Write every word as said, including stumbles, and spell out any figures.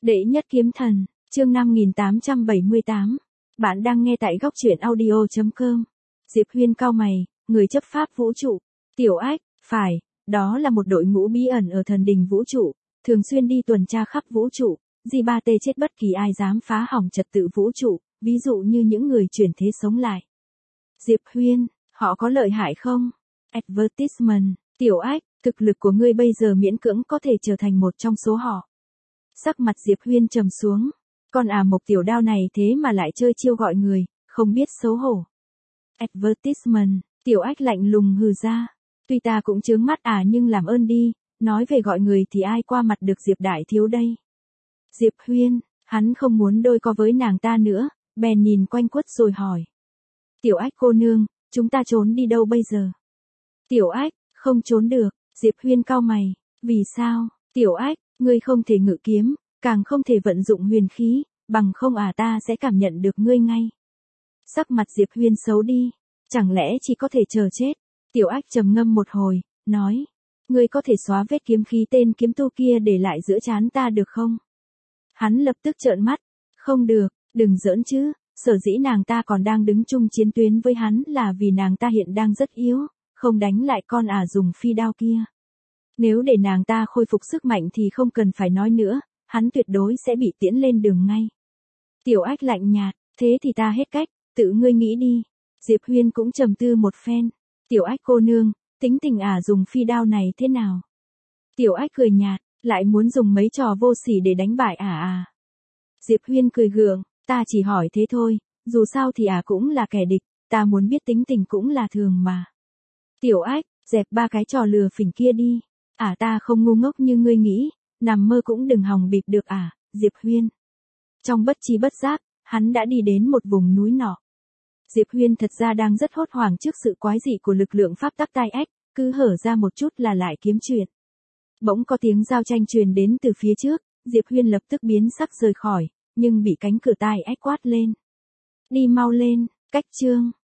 Đệ nhất kiếm thần, chương năm nghìn tám trăm bảy mươi tám. Bạn đang nghe tại góc truyện audio chấm com. Diệp Huyên cau mày, người chấp pháp vũ trụ. Tiểu Ách, phải, đó là một đội ngũ bí ẩn ở thần đình vũ trụ, thường xuyên đi tuần tra khắp vũ trụ, di ba tê chết bất kỳ ai dám phá hỏng trật tự vũ trụ, ví dụ như những người chuyển thế sống lại. Diệp Huyên, họ có lợi hại không? Advertisement, Tiểu Ách, thực lực của ngươi bây giờ miễn cưỡng có thể trở thành một trong số họ. Sắc mặt Diệp Huyên trầm xuống, con à Mộc Tiểu Đao này thế mà lại chơi chiêu gọi người, không biết xấu hổ. Advertisement, Tiểu Ách lạnh lùng hừ ra, tuy ta cũng chướng mắt à nhưng làm ơn đi, nói về gọi người thì ai qua mặt được Diệp đại thiếu đây. Diệp Huyên, hắn không muốn đôi co với nàng ta nữa, bèn nhìn quanh quất rồi hỏi. Tiểu Ách cô nương, chúng ta trốn đi đâu bây giờ? Tiểu Ách, không trốn được, Diệp Huyên cau mày, vì sao? Tiểu Ách, ngươi không thể ngự kiếm, càng không thể vận dụng huyền khí, bằng không à ta sẽ cảm nhận được ngươi ngay. Sắc mặt Diệp Huyên xấu đi, chẳng lẽ chỉ có thể chờ chết? Tiểu Ách trầm ngâm một hồi, nói, ngươi có thể xóa vết kiếm khí tên kiếm tu kia để lại giữa trán ta được không? Hắn lập tức trợn mắt, không được, đừng giỡn chứ, sở dĩ nàng ta còn đang đứng chung chiến tuyến với hắn là vì nàng ta hiện đang rất yếu, không đánh lại con à dùng phi đao kia. Nếu để nàng ta khôi phục sức mạnh thì không cần phải nói nữa, hắn tuyệt đối sẽ bị tiễn lên đường ngay. Tiểu Ách lạnh nhạt, thế thì ta hết cách, tự ngươi nghĩ đi. Diệp Huyên cũng trầm tư một phen. Tiểu Ách cô nương, tính tình ả dùng phi đao này thế nào? Tiểu Ách cười nhạt, lại muốn dùng mấy trò vô sỉ để đánh bại ả à? Diệp Huyên cười gượng, ta chỉ hỏi thế thôi, dù sao thì ả cũng là kẻ địch, ta muốn biết tính tình cũng là thường mà. Tiểu Ách, dẹp ba cái trò lừa phỉnh kia đi. À ta không ngu ngốc như ngươi nghĩ, nằm mơ cũng đừng hòng bịp được à, Diệp Huyên. Trong bất chi bất giác, hắn đã đi đến một vùng núi nọ. Diệp Huyên thật ra đang rất hốt hoảng trước sự quái dị của lực lượng pháp tắc tai ách, cứ hở ra một chút là lại kiếm chuyện. Bỗng có tiếng giao tranh truyền đến từ phía trước, Diệp Huyên lập tức biến sắc rời khỏi, nhưng bị cánh cửa tai ách quát lên. Đi mau lên, cách chương.